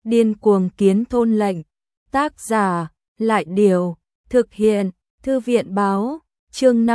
Điên cuồng kiến thôn lệnh. Tác giả, Lại Điều, thực hiện, Thư viện Báo, chương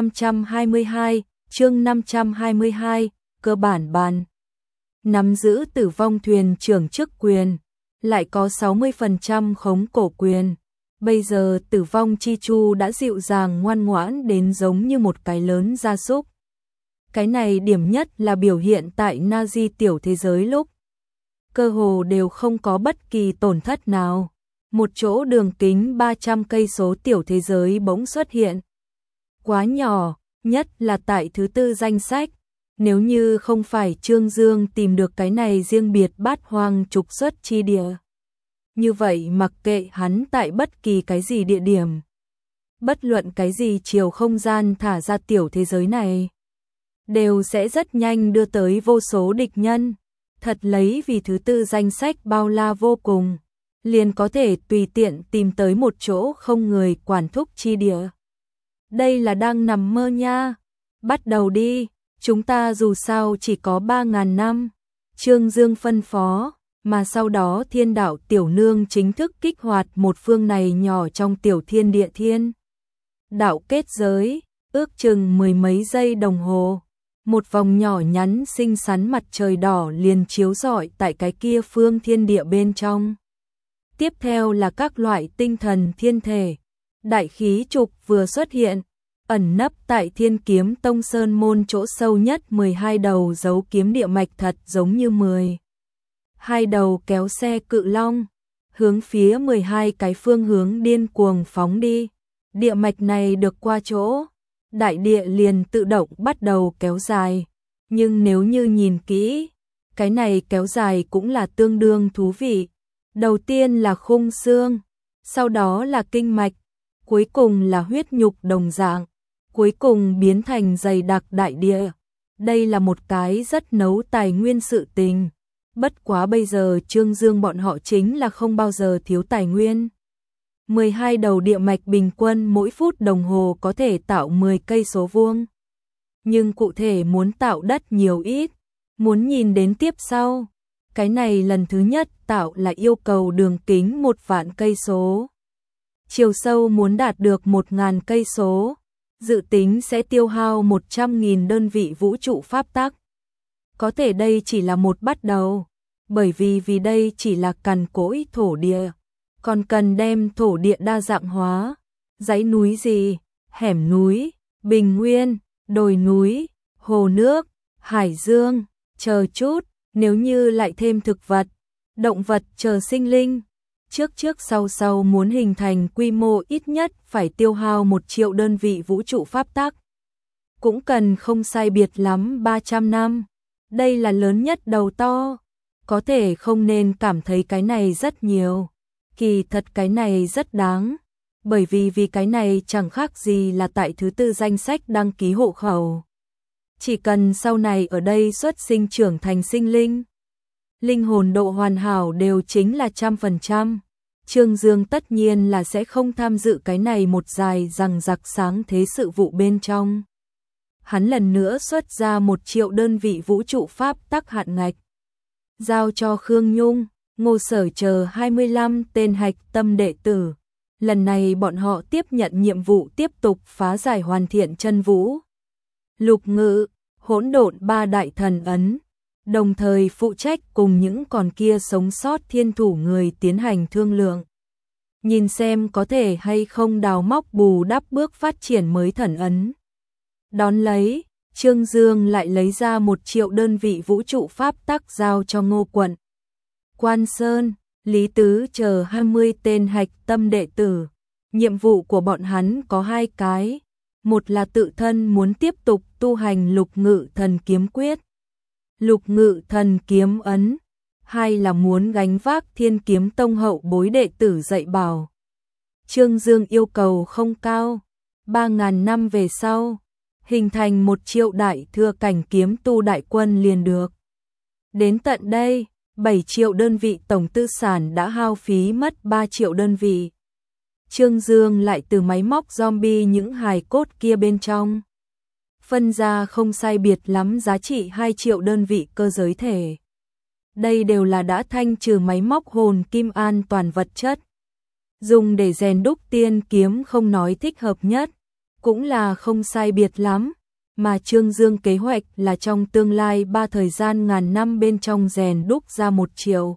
522, cơ bản bàn. Nắm giữ tử vong thuyền trưởng chức quyền, lại có 60% khống cổ quyền. Bây giờ tử vong chi chu đã dịu dàng ngoan ngoãn đến giống như một cái lớn gia súc. Cái này điểm nhất là biểu hiện tại Nazi tiểu thế giới lúc cơ hồ đều không có bất kỳ tổn thất nào. Một chỗ đường kính 300 cây số tiểu thế giới bỗng xuất hiện. Quá nhỏ, nhất là tại thứ tư danh sách. Nếu như không phải Trương Dương tìm được cái này riêng biệt bát hoang trục xuất chi địa. Như vậy mặc kệ hắn tại bất kỳ cái gì địa điểm. Bất luận cái gì chiều không gian thả ra tiểu thế giới này. Đều sẽ rất nhanh đưa tới vô số địch nhân. Thật lấy vì thứ tư danh sách bao la vô cùng. Liền có thể tùy tiện tìm tới một chỗ không người quản thúc chi địa. Đây là đang nằm mơ nha. Bắt đầu đi, chúng ta dù sao chỉ có 3.000 năm. Trương Dương phân phó, mà sau đó Thiên Đạo Tiểu Nương chính thức kích hoạt một phương này nhỏ trong tiểu thiên địa thiên. Đạo kết giới, ước chừng mười mấy giây đồng hồ. Một vòng nhỏ nhắn xinh xắn mặt trời đỏ liền chiếu rọi tại cái kia phương thiên địa bên trong. Tiếp theo là các loại tinh thần thiên thể. Đại khí trục vừa xuất hiện, ẩn nấp tại Thiên Kiếm Tông Sơn môn chỗ sâu nhất 12 đầu dấu kiếm địa mạch thật giống như 12 đầu kéo xe cự long, hướng phía 12 cái phương hướng điên cuồng phóng đi. Địa mạch này được qua chỗ, đại địa liền tự động bắt đầu kéo dài. Nhưng nếu như nhìn kỹ, cái này kéo dài cũng là tương đương thú vị. Đầu tiên là khung xương, sau đó là kinh mạch, cuối cùng là huyết nhục đồng dạng, cuối cùng biến thành dày đặc đại địa. Đây là một cái rất nấu tài nguyên sự tình. Bất quá bây giờ Trương Dương bọn họ chính là không bao giờ thiếu tài nguyên. 12 đầu địa mạch bình quân mỗi phút đồng hồ có thể tạo 10 cây số vuông. Nhưng cụ thể muốn tạo đất nhiều ít, muốn nhìn đến tiếp sau. Cái này lần thứ nhất tạo là yêu cầu đường kính 1 vạn cây số. Chiều sâu muốn đạt được 1.000 cây số, dự tính sẽ tiêu hao 100.000 đơn vị vũ trụ pháp tắc. Có thể đây chỉ là một bắt đầu, bởi vì đây chỉ là cằn cỗi thổ địa, còn cần đem thổ địa đa dạng hóa. Dãy núi gì, hẻm núi, bình nguyên, đồi núi, hồ nước, hải dương, chờ chút. Nếu như lại thêm thực vật, động vật chờ sinh linh, trước sau muốn hình thành quy mô ít nhất phải tiêu hao 1 triệu đơn vị vũ trụ pháp tắc. Cũng cần không sai biệt lắm 300 năm. Đây là lớn nhất đầu to. Có thể không nên cảm thấy cái này rất nhiều. Kỳ thật cái này rất đáng. Bởi vì cái này chẳng khác gì là tại thứ tư danh sách đăng ký hộ khẩu. Chỉ cần sau này ở đây xuất sinh trưởng thành sinh linh, linh hồn độ hoàn hảo đều chính là 100%. Trương Dương tất nhiên là sẽ không tham dự cái này một dài rằng giặc sáng thế sự vụ bên trong. Hắn lần nữa xuất ra 1 triệu đơn vị vũ trụ pháp tắc hạn ngạch. Giao cho Khương Nhung, Ngô Sở chờ 25 tên hạch tâm đệ tử. Lần này bọn họ tiếp nhận nhiệm vụ tiếp tục phá giải hoàn thiện chân vũ, lục ngự, hỗn độn 3 đại thần ấn, đồng thời phụ trách cùng những còn kia sống sót thiên thủ người tiến hành thương lượng. Nhìn xem có thể hay không đào móc bù đắp bước phát triển mới thần ấn. Đón lấy, Trương Dương lại lấy ra 1 triệu đơn vị vũ trụ pháp tắc giao cho Ngô Quận, Quan Sơn, Lý Tứ chờ 20 tên hạch tâm đệ tử. Nhiệm vụ của bọn hắn có 2 cái. Một là tự thân muốn tiếp tục tu hành lục ngự thần kiếm quyết, lục ngự thần kiếm ấn. 2 là muốn gánh vác Thiên Kiếm Tông hậu bối đệ tử dạy bảo. Trương Dương yêu cầu không cao. 3.000 năm về sau, hình thành 1 triệu đại thừa cảnh kiếm tu đại quân liền được. Đến tận đây, 7 triệu đơn vị tổng tư sản đã hao phí mất 3 triệu đơn vị. Trương Dương lại từ máy móc zombie những hài cốt kia bên trong phân ra không sai biệt lắm giá trị 2 triệu đơn vị cơ giới thể. Đây đều là đã thanh trừ máy móc hồn kim an toàn vật chất. Dùng để rèn đúc tiên kiếm không nói thích hợp nhất, cũng là không sai biệt lắm, mà Trương Dương kế hoạch là trong tương lai 3 thời gian ngàn năm bên trong rèn đúc ra 1 triệu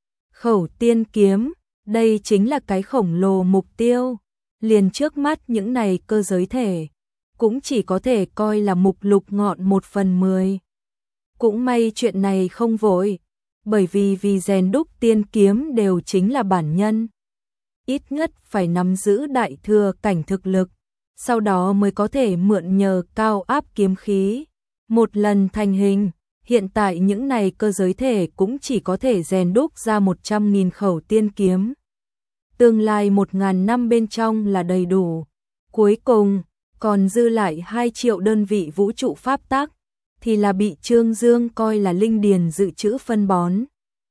khẩu tiên kiếm, đây chính là cái khổng lồ mục tiêu. Liền trước mắt những này cơ giới thể, cũng chỉ có thể coi là mục lục ngọn 1/10. Cũng may chuyện này không vội, bởi vì rèn đúc tiên kiếm đều chính là bản nhân. Ít nhất phải nắm giữ đại thừa cảnh thực lực, sau đó mới có thể mượn nhờ cao áp kiếm khí. Một lần thành hình, hiện tại những này cơ giới thể cũng chỉ có thể rèn đúc ra 100.000 khẩu tiên kiếm. Tương lai 1.000 năm bên trong là đầy đủ. Cuối cùng, còn dư lại 2 triệu đơn vị vũ trụ pháp tắc, thì là bị Trương Dương coi là linh điền dự trữ phân bón.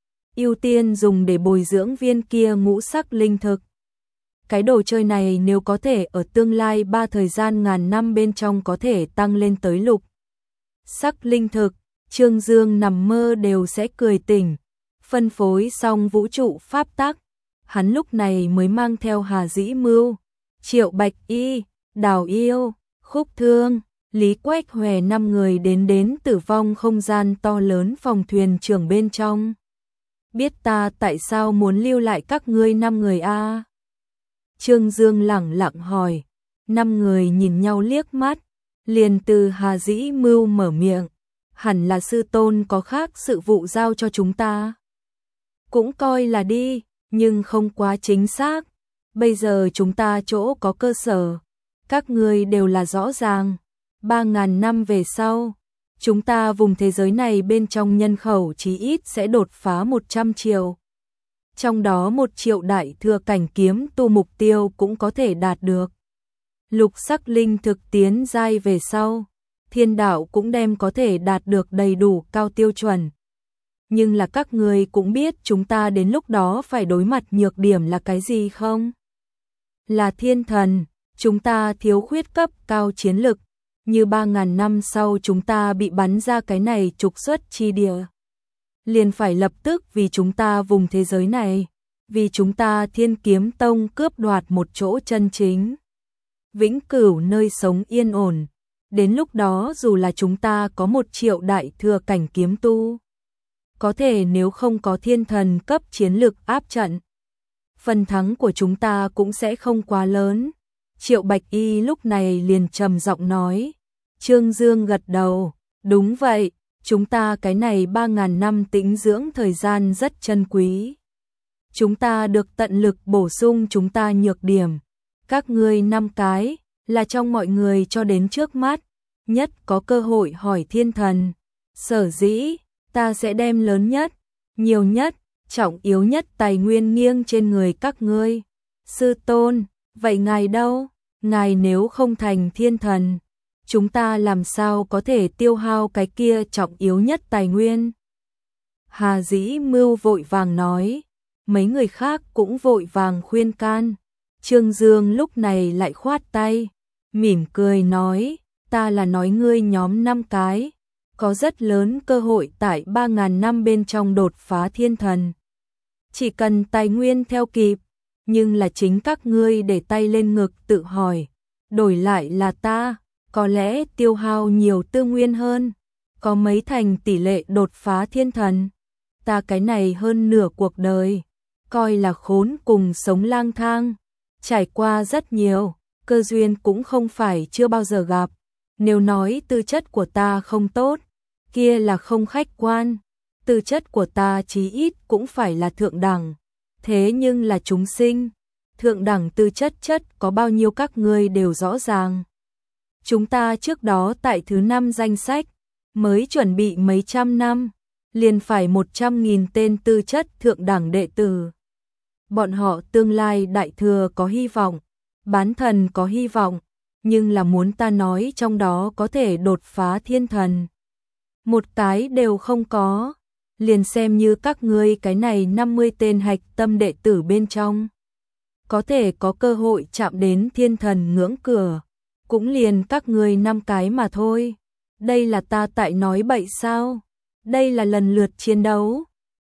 Ưu tiên dùng để bồi dưỡng viên kia ngũ sắc linh thực. Cái đồ chơi này nếu có thể ở tương lai 3 thời gian ngàn năm bên trong có thể tăng lên tới lục sắc linh thực, Trương Dương nằm mơ đều sẽ cười tỉnh. Phân phối xong vũ trụ pháp tắc, hắn lúc này mới mang theo Hà Dĩ Mưu, Triệu Bạch Y, Đào Yêu, Khúc Thương, Lý Quách Hòe 5 người đến tử vong không gian to lớn phòng thuyền trưởng bên trong. Biết ta tại sao muốn lưu lại các ngươi 5 người a? Trương Dương lẳng lặng hỏi. 5 người nhìn nhau liếc mắt, liền từ Hà Dĩ Mưu mở miệng. Hẳn là sư tôn có khác sự vụ giao cho chúng ta. Cũng coi là đi, nhưng không quá chính xác. Bây giờ chúng ta chỗ có cơ sở, các ngươi đều là rõ ràng. 3.000 năm về sau, chúng ta vùng thế giới này bên trong nhân khẩu chí ít sẽ đột phá 100 triệu. Trong đó 1 triệu đại thừa cảnh kiếm tu mục tiêu cũng có thể đạt được. Lục sắc linh thực tiến giai về sau, thiên đạo cũng đem có thể đạt được đầy đủ cao tiêu chuẩn. Nhưng là các người cũng biết chúng ta đến lúc đó phải đối mặt nhược điểm là cái gì không? Là thiên thần, chúng ta thiếu khuyết cấp cao chiến lực, như 3.000 năm sau chúng ta bị bắn ra cái này trục xuất chi địa. Liền phải lập tức vì chúng ta vùng thế giới này, vì chúng ta Thiên Kiếm Tông cướp đoạt một chỗ chân chính. Vĩnh cửu nơi sống yên ổn, đến lúc đó dù là chúng ta có 1 triệu đại thừa cảnh kiếm tu, có thể nếu không có thiên thần cấp chiến lực áp trận, phần thắng của chúng ta cũng sẽ không quá lớn. Triệu Bạch Y lúc này liền trầm giọng nói. Trương Dương gật đầu, đúng vậy, chúng ta cái này 3.000 năm tĩnh dưỡng thời gian rất chân quý. Chúng ta được tận lực bổ sung chúng ta nhược điểm. Các ngươi 5 cái, là trong mọi người cho đến trước mắt, nhất có cơ hội hỏi thiên thần. Sở dĩ, ta sẽ đem lớn nhất, nhiều nhất, trọng yếu nhất tài nguyên nghiêng trên người các ngươi. Sư tôn, vậy ngài đâu? Ngài nếu không thành thiên thần, chúng ta làm sao có thể tiêu hao cái kia trọng yếu nhất tài nguyên? Hà Dĩ Mưu vội vàng nói, mấy người khác cũng vội vàng khuyên can. Trương Dương lúc này lại khoát tay, mỉm cười nói, ta là nói ngươi nhóm 5 cái, có rất lớn cơ hội tại 3.000 năm bên trong đột phá thiên thần. Chỉ cần tài nguyên theo kịp, nhưng là chính các ngươi để tay lên ngực tự hỏi, đổi lại là ta, có lẽ tiêu hao nhiều tư nguyên hơn, có mấy thành tỷ lệ đột phá thiên thần. Ta cái này hơn nửa cuộc đời, coi là khốn cùng sống lang thang, trải qua rất nhiều, cơ duyên cũng không phải chưa bao giờ gặp. Nếu nói tư chất của ta không tốt, kia là không khách quan, tư chất của ta chí ít cũng phải là thượng đẳng. Thế nhưng là chúng sinh, thượng đẳng tư chất có bao nhiêu các ngươi đều rõ ràng. Chúng ta trước đó tại thứ 5 danh sách, mới chuẩn bị mấy trăm năm, liền phải 100.000 tên tư chất thượng đẳng đệ tử. Bọn họ tương lai đại thừa có hy vọng, bán thần có hy vọng, nhưng là muốn ta nói trong đó có thể đột phá thiên thần. Một cái đều không có, liền xem như các ngươi cái này 50 tên hạch tâm đệ tử bên trong. Có thể có cơ hội chạm đến thiên thần ngưỡng cửa, cũng liền các ngươi 5 cái mà thôi. Đây là ta tại nói bậy sao? Đây là lần lượt chiến đấu,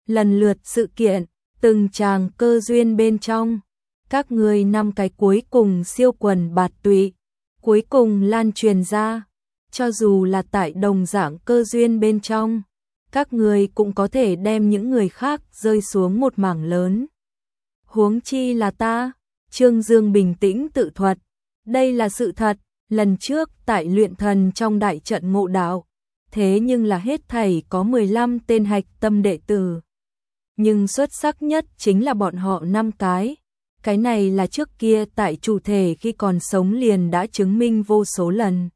lần lượt sự kiện, từng tràng cơ duyên bên trong. Các ngươi 5 cái cuối cùng siêu quần bạt tụy, cuối cùng lan truyền ra, cho dù là tại đồng dạng cơ duyên bên trong, các ngươi cũng có thể đem những người khác rơi xuống một mảng lớn. Huống chi là ta, Trương Dương bình tĩnh tự thuật, đây là sự thật, lần trước tại luyện thần trong đại trận ngộ đạo, thế nhưng là hết thảy có 15 tên hạch tâm đệ tử. Nhưng xuất sắc nhất chính là bọn họ 5 cái này là trước kia tại chủ thể khi còn sống liền đã chứng minh vô số lần.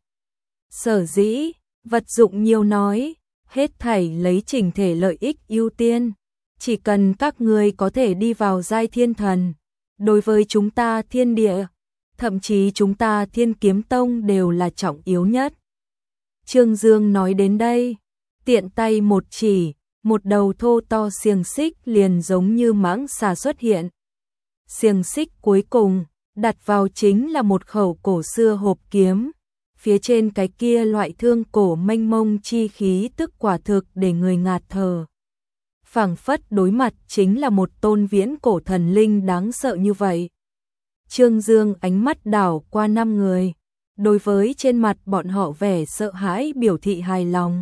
Sở dĩ, vật dụng nhiều nói, hết thảy lấy chỉnh thể lợi ích ưu tiên, chỉ cần các ngươi có thể đi vào giai thiên thần, đối với chúng ta thiên địa, thậm chí chúng ta Thiên Kiếm Tông đều là trọng yếu nhất. Trương Dương nói đến đây, tiện tay một chỉ, một đầu thô to xiềng xích liền giống như mãng xà xuất hiện. Xiềng xích cuối cùng, đặt vào chính là một khẩu cổ xưa hộp kiếm, phía trên cái kia loại thương cổ mênh mông chi khí tức quả thực để người ngạt thở. Phảng phất đối mặt chính là một tôn viễn cổ thần linh đáng sợ như vậy. Trương Dương ánh mắt đảo qua 5 người, đối với trên mặt bọn họ vẻ sợ hãi biểu thị hài lòng.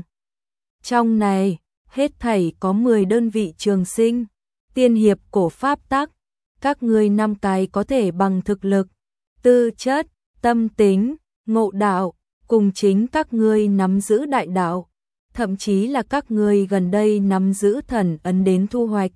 Trong này, hết thảy có 10 đơn vị trường sinh, tiên hiệp cổ pháp tắc, các ngươi 5 cái có thể bằng thực lực, tư chất, tâm tính, ngộ đạo, cùng chính các ngươi nắm giữ đại đạo, thậm chí là các ngươi gần đây nắm giữ thần ấn đến thu hoạch.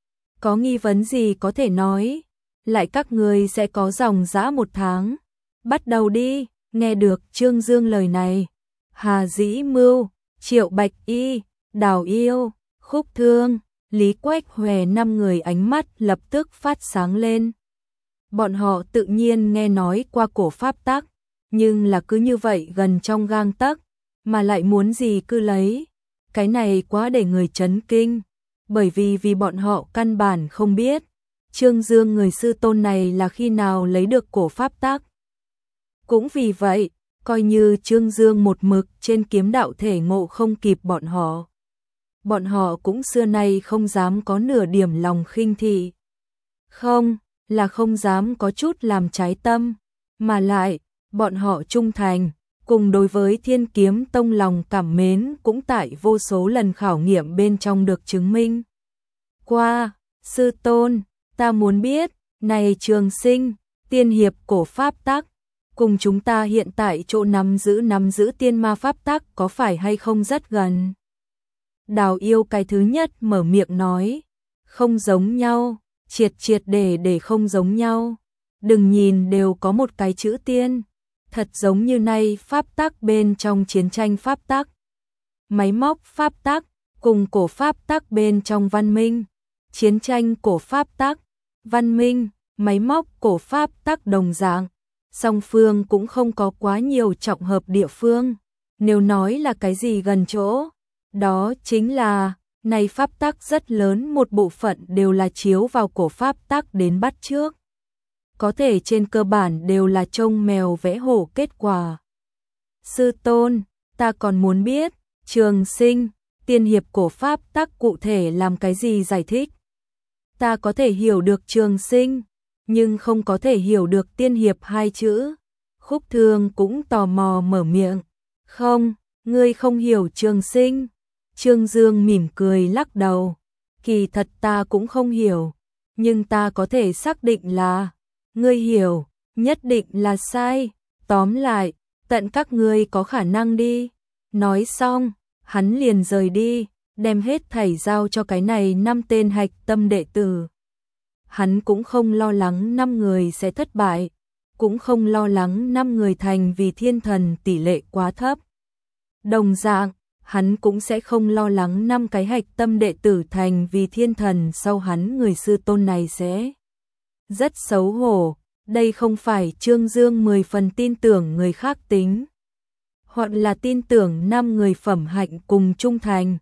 Có nghi vấn gì có thể nói, lại các ngươi sẽ có dòng dã 1 tháng. Bắt đầu đi, nghe được Trương Dương lời này. Hà Dĩ Mưu, Triệu Bạch Y, Đào Yêu, Khúc Thương, Lý Quách Hòe 5 người ánh mắt lập tức phát sáng lên. Bọn họ tự nhiên nghe nói qua cổ pháp tắc, nhưng là cứ như vậy gần trong gang tấc, mà lại muốn gì cứ lấy. Cái này quá để người chấn kinh, bởi vì bọn họ căn bản không biết Trương Dương người sư tôn này là khi nào lấy được cổ pháp tắc. Cũng vì vậy, coi như Trương Dương một mực trên kiếm đạo thể ngộ không kịp bọn họ cũng xưa nay không dám có nửa điểm lòng khinh thị. Không, là không dám có chút làm trái tâm, mà lại, bọn họ trung thành, cùng đối với Thiên Kiếm Tông lòng cảm mến cũng tại vô số lần khảo nghiệm bên trong được chứng minh. Qua, sư tôn, ta muốn biết, này trường sinh, tiên hiệp cổ pháp tắc, cùng chúng ta hiện tại chỗ nắm giữ tiên ma pháp tắc có phải hay không rất gần. Đào Yêu cái thứ nhất mở miệng nói, không giống nhau, triệt để không giống nhau. Đừng nhìn đều có một cái chữ tiên, thật giống như nay pháp tắc bên trong chiến tranh pháp tắc, máy móc pháp tắc, cùng cổ pháp tắc bên trong văn minh, chiến tranh cổ pháp tắc, văn minh, máy móc cổ pháp tắc đồng dạng. Song phương cũng không có quá nhiều trọng hợp địa phương. Nếu nói là cái gì gần chỗ, đó chính là, này pháp tắc rất lớn một bộ phận đều là chiếu vào cổ pháp tắc đến bắt chước. Có thể trên cơ bản đều là trông mèo vẽ hổ kết quả. Sư tôn, ta còn muốn biết, trường sinh, tiên hiệp cổ pháp tắc cụ thể làm cái gì giải thích. Ta có thể hiểu được trường sinh, nhưng không có thể hiểu được tiên hiệp 2 chữ. Khúc Thương cũng tò mò mở miệng. Không, ngươi không hiểu trường sinh. Trương Dương mỉm cười lắc đầu. Kỳ thật ta cũng không hiểu, nhưng ta có thể xác định là, ngươi hiểu, nhất định là sai. Tóm lại, tận các ngươi có khả năng đi. Nói xong, hắn liền rời đi, đem hết thảy giao cho cái này 5 tên hạch tâm đệ tử. Hắn cũng không lo lắng 5 người sẽ thất bại, cũng không lo lắng 5 người thành vì thiên thần tỷ lệ quá thấp. Đồng dạng, hắn cũng sẽ không lo lắng 5 cái hạch tâm đệ tử thành vì thiên thần sau hắn người sư tôn này sẽ rất xấu hổ. Đây không phải Trương Dương 10 phần tin tưởng người khác tính, hoặc là tin tưởng 5 người phẩm hạnh cùng trung thành.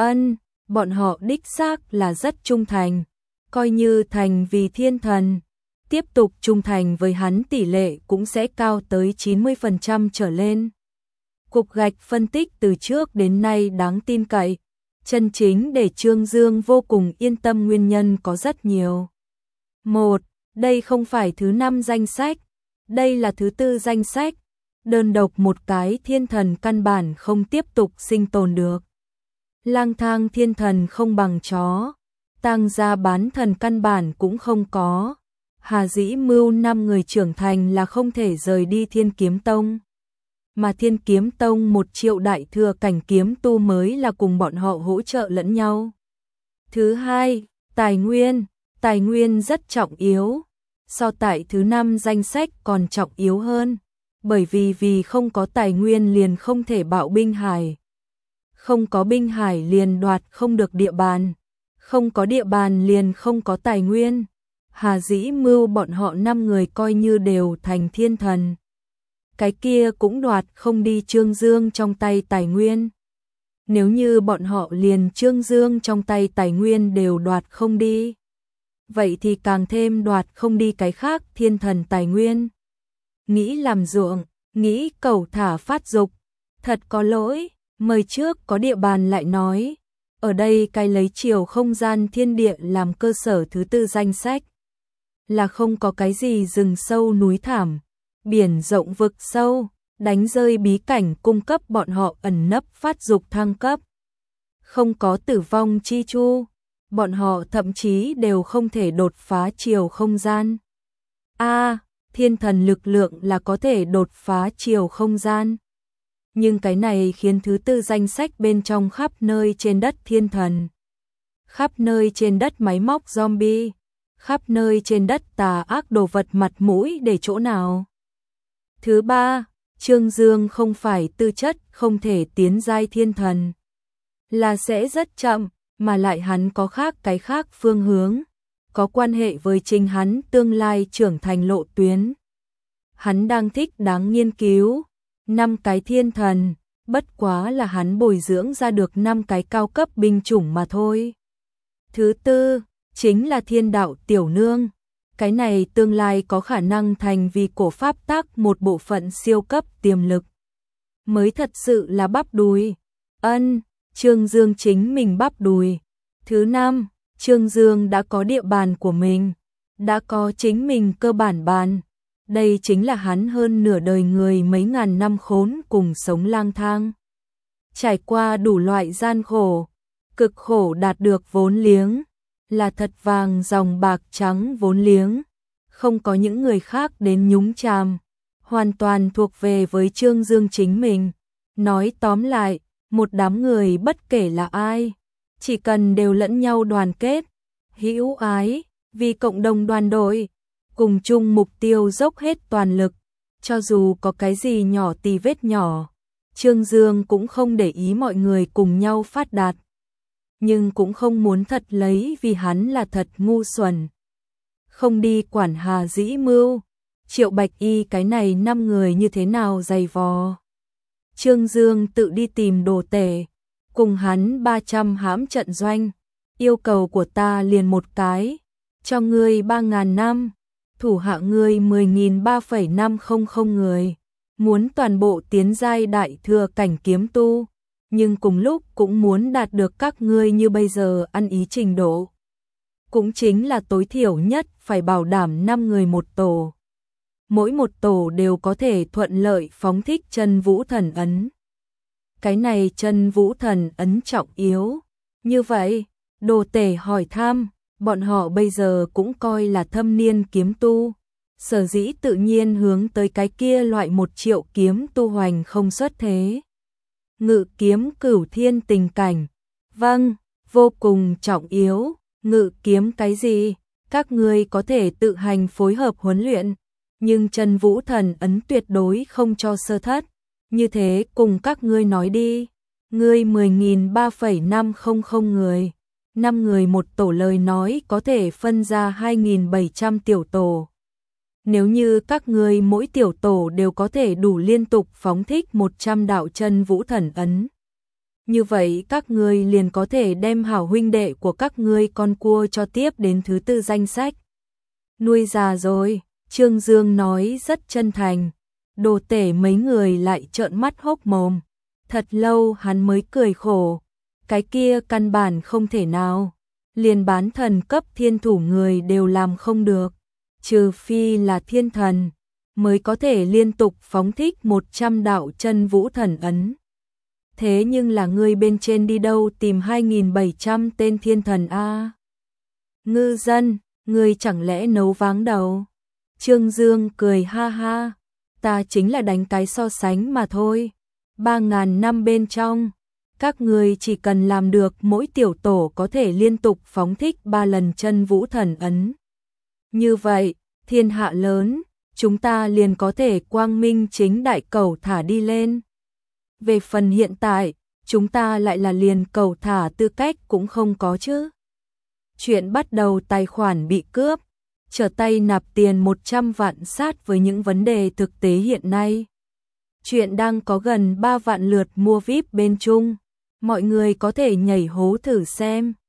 Bọn họ đích xác là rất trung thành, coi như thành vì thiên thần, tiếp tục trung thành với hắn tỷ lệ cũng sẽ cao tới 90% trở lên. Cục gạch phân tích từ trước đến nay đáng tin cậy, Chân chính để Trương Dương vô cùng yên tâm nguyên nhân có rất nhiều. 1. Đây không phải thứ 5 danh sách, đây là thứ 4 danh sách. Đơn độc một cái thiên thần căn bản không tiếp tục sinh tồn được. Lang thang thiên thần không bằng chó, tang gia bán thần căn bản cũng không có. Hà Dĩ Mưu 5 người trưởng thành là không thể rời đi Thiên Kiếm Tông. Mà Thiên Kiếm Tông 1 triệu đại thừa cảnh kiếm tu mới là cùng bọn họ hỗ trợ lẫn nhau. Thứ hai, tài nguyên rất trọng yếu, so tại thứ 5 danh sách còn trọng yếu hơn, bởi vì không có tài nguyên liền không thể bạo binh hải. Không có binh hải liền đoạt không được địa bàn, không có địa bàn liền không có tài nguyên. Hà Dĩ Mưu bọn họ 5 người coi như đều thành thiên thần, cái kia cũng đoạt không đi Trương Dương trong tay tài nguyên. Nếu như bọn họ liền Trương Dương trong tay tài nguyên đều đoạt không đi, vậy thì càng thêm đoạt không đi cái khác thiên thần tài nguyên. Nghĩ làm ruộng, nghĩ cẩu thả phát dục, thật có lỗi, mời trước có địa bàn lại nói. Ở đây cái lấy chiều không gian thiên địa làm cơ sở thứ 4 danh sách, là không có cái gì rừng sâu núi thảm, biển rộng vực sâu, đánh rơi bí cảnh cung cấp bọn họ ẩn nấp phát dục thăng cấp. Không có tử vong chi chu, bọn họ thậm chí đều không thể đột phá chiều không gian. Thiên thần lực lượng là có thể đột phá chiều không gian. Nhưng cái này khiến thứ 4 danh sách bên trong khắp nơi trên đất thiên thần, khắp nơi trên đất máy móc zombie, khắp nơi trên đất tà ác đồ vật mặt mũi để chỗ nào. Thứ 3, Trương Dương không phải tư chất không thể tiến giai thiên thần, là sẽ rất chậm, mà lại hắn có cái khác phương hướng, có quan hệ với chính hắn tương lai trưởng thành lộ tuyến. Hắn đang thích đáng nghiên cứu 5 cái thiên thần, bất quá là hắn bồi dưỡng ra được 5 cái cao cấp binh chủng mà thôi. Thứ 4, chính là thiên đạo tiểu nương. Cái này tương lai có khả năng thành vì cổ pháp tắc một bộ phận siêu cấp tiềm lực. Mới thật sự là bắp đùi. Trương Dương chính mình bắp đùi. Thứ 5, Trương Dương đã có địa bàn của mình, đã có chính mình cơ bản bàn. Đây chính là hắn hơn nửa đời người mấy ngàn năm khốn cùng sống lang thang. Trải qua đủ loại gian khổ, cực khổ đạt được vốn liếng, là thật vàng dòng bạc trắng vốn liếng, không có những người khác đến nhúng chàm, hoàn toàn thuộc về với Trương Dương chính mình. Nói tóm lại, một đám người bất kể là ai, chỉ cần đều lẫn nhau đoàn kết, hữu ái, vì cộng đồng đoàn đội, cùng chung mục tiêu dốc hết toàn lực, cho dù có cái gì nhỏ tì vết nhỏ, Trương Dương cũng không để ý mọi người cùng nhau phát đạt. Nhưng cũng không muốn thật lấy vì hắn là thật ngu xuẩn. Không đi quản Hà Dĩ Mưu, Triệu Bạch Y cái này 5 người như thế nào dày vò. Trương Dương tự đi tìm Đồ Tể, cùng hắn 300 hãm trận doanh. Yêu cầu của ta liền một cái, cho ngươi 3.000 năm, thủ hạ ngươi 10.3,500 người, muốn toàn bộ tiến giai đại thừa cảnh kiếm tu, nhưng cùng lúc cũng muốn đạt được các ngươi như bây giờ ăn ý trình độ. Cũng chính là tối thiểu nhất phải bảo đảm 5 người một tổ. Mỗi một tổ đều có thể thuận lợi phóng thích chân vũ thần ấn. Cái này chân vũ thần ấn trọng yếu. Như vậy, Đồ Tể hỏi thăm, bọn họ bây giờ cũng coi là thâm niên kiếm tu. Sở dĩ tự nhiên hướng tới cái kia loại 1 triệu kiếm tu hoành không xuất thế. Ngự kiếm cửu thiên tình cảnh. Vâng, vô cùng trọng yếu. Ngự kiếm cái gì? Các ngươi có thể tự hành phối hợp huấn luyện, nhưng chân vũ thần ấn tuyệt đối không cho sơ thất. Như thế cùng các ngươi nói đi. Ngươi 10.3,500 người. 5 người một tổ lời nói có thể phân ra 2.700 tiểu tổ. Nếu như các ngươi mỗi tiểu tổ đều có thể đủ liên tục phóng thích 100 đạo chân vũ thần ấn, như vậy các ngươi liền có thể đem hảo huynh đệ của các ngươi con cua cho tiếp đến thứ 4 danh sách. Nuôi già rồi, Trương Dương nói rất chân thành. Đồ Tể mấy người lại trợn mắt hốc mồm. Thật lâu hắn mới cười khổ. Cái kia căn bản không thể nào, liền bán thần cấp thiên thủ người đều làm không được, trừ phi là thiên thần, mới có thể liên tục phóng thích 100 đạo chân vũ thần ấn. Thế nhưng là ngươi bên trên đi đâu tìm 2.700 tên thiên thần a? Ngư dân, ngươi chẳng lẽ nấu váng đầu? Trương Dương cười ha ha, ta chính là đánh cái so sánh mà thôi. 3.000 năm bên trong, các ngươi chỉ cần làm được mỗi tiểu tổ có thể liên tục phóng thích 3 lần chân vũ thần ấn. Như vậy, thiên hạ lớn, chúng ta liền có thể quang minh chính đại cầu thả đi lên. Về phần hiện tại, chúng ta lại là liền cầu thả tư cách cũng không có chứ. Chuyện bắt đầu tài khoản bị cướp, trở tay nạp tiền 100 vạn sát với những vấn đề thực tế hiện nay. Chuyện đang có gần 3 vạn lượt mua VIP bên Trung, mọi người có thể nhảy hố thử xem.